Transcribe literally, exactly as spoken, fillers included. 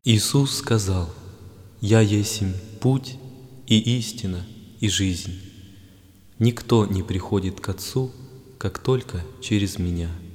Иисус сказал: «Я есмь путь и истина и жизнь. Никто не приходит к Отцу, как только через Меня».